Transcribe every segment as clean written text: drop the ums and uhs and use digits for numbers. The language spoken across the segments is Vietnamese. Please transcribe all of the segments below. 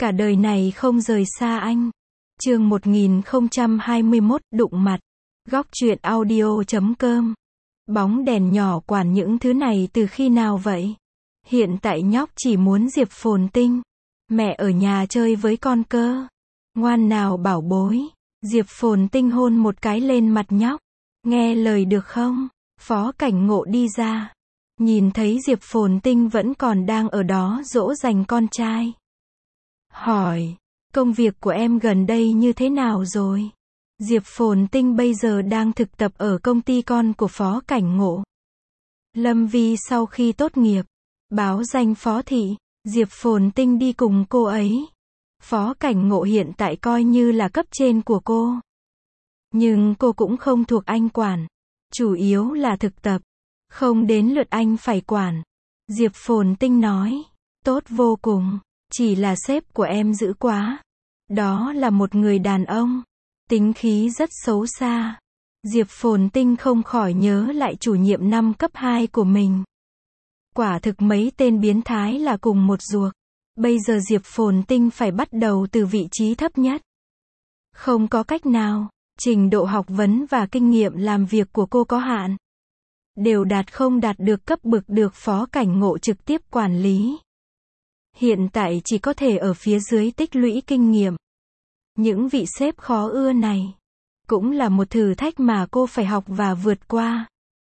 Cả đời này không rời xa anh. Chương 1021 đụng mặt. Góc truyện audio.com. Bóng đèn nhỏ quản những thứ này từ khi nào vậy? Hiện tại nhóc chỉ muốn Diệp Phồn Tinh. Mẹ ở nhà chơi với con cơ. Ngoan nào bảo bối. Diệp Phồn Tinh hôn một cái lên mặt nhóc. Nghe lời được không? Phó Cảnh Ngộ đi ra. Nhìn thấy Diệp Phồn Tinh vẫn còn đang ở đó dỗ dành con trai. Hỏi, công việc của em gần đây như thế nào rồi? Diệp Phồn Tinh bây giờ đang thực tập ở công ty con của Phó Cảnh Ngộ. Lâm Vi sau khi tốt nghiệp, báo danh phó thị, Diệp Phồn Tinh đi cùng cô ấy. Phó Cảnh Ngộ hiện tại coi như là cấp trên của cô. Nhưng cô cũng không thuộc anh quản. Chủ yếu là thực tập. Không đến lượt anh phải quản. Diệp Phồn Tinh nói, tốt vô cùng. Chỉ là sếp của em dữ quá. Đó là một người đàn ông. Tính khí rất xấu xa. Diệp Phồn Tinh không khỏi nhớ lại chủ nhiệm năm cấp 2 của mình. Quả thực mấy tên biến thái là cùng một ruột. Bây giờ Diệp Phồn Tinh phải bắt đầu từ vị trí thấp nhất. Không có cách nào, trình độ học vấn và kinh nghiệm làm việc của cô có hạn. Đều đạt không đạt được cấp bậc được Phó Cảnh Ngộ trực tiếp quản lý. Hiện tại chỉ có thể ở phía dưới tích lũy kinh nghiệm. Những vị sếp khó ưa này cũng là một thử thách mà cô phải học và vượt qua.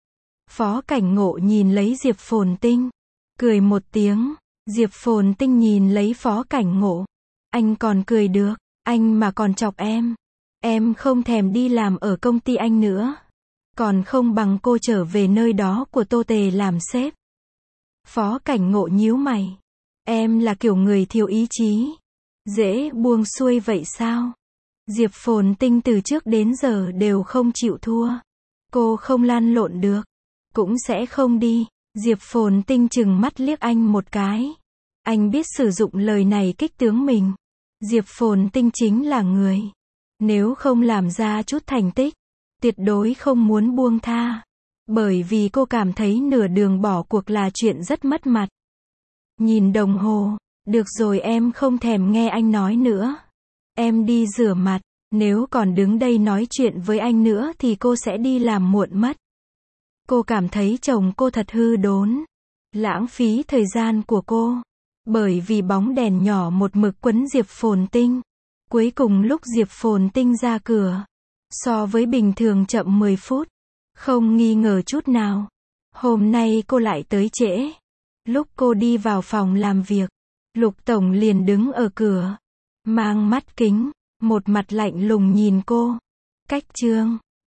Phó Cảnh Ngộ nhìn lấy Diệp Phồn Tinh, cười một tiếng. Diệp Phồn Tinh nhìn lấy Phó Cảnh Ngộ. Anh còn cười được, anh mà còn chọc em không thèm đi làm ở công ty anh nữa. Còn không bằng cô trở về nơi đó của Tô Tề làm sếp. Phó Cảnh Ngộ nhíu mày. Em là kiểu người thiếu ý chí. Dễ buông xuôi vậy sao? Diệp Phồn Tinh từ trước đến giờ đều không chịu thua. Cô không lăn lộn được. Cũng sẽ không đi. Diệp Phồn Tinh chừng mắt liếc anh một cái. Anh biết sử dụng lời này kích tướng mình. Diệp Phồn Tinh chính là người. Nếu không làm ra chút thành tích, tuyệt đối không muốn buông tha. Bởi vì cô cảm thấy nửa đường bỏ cuộc là chuyện rất mất mặt. Nhìn đồng hồ. Được rồi, em không thèm nghe anh nói nữa. Em đi rửa mặt. Nếu còn đứng đây nói chuyện với anh nữa thì cô sẽ đi làm muộn mất. Cô cảm thấy chồng cô thật hư đốn. Lãng phí thời gian của cô. Bởi vì bóng đèn nhỏ một mực quấn Diệp Phồn Tinh. Cuối cùng lúc Diệp Phồn Tinh ra cửa, so với bình thường chậm 10 phút. Không nghi ngờ chút nào. Hôm nay cô lại tới trễ. Lúc cô đi vào phòng làm việc, Lục Tổng liền đứng ở cửa. Mang mắt kính, một mặt lạnh lùng nhìn cô. Cách chương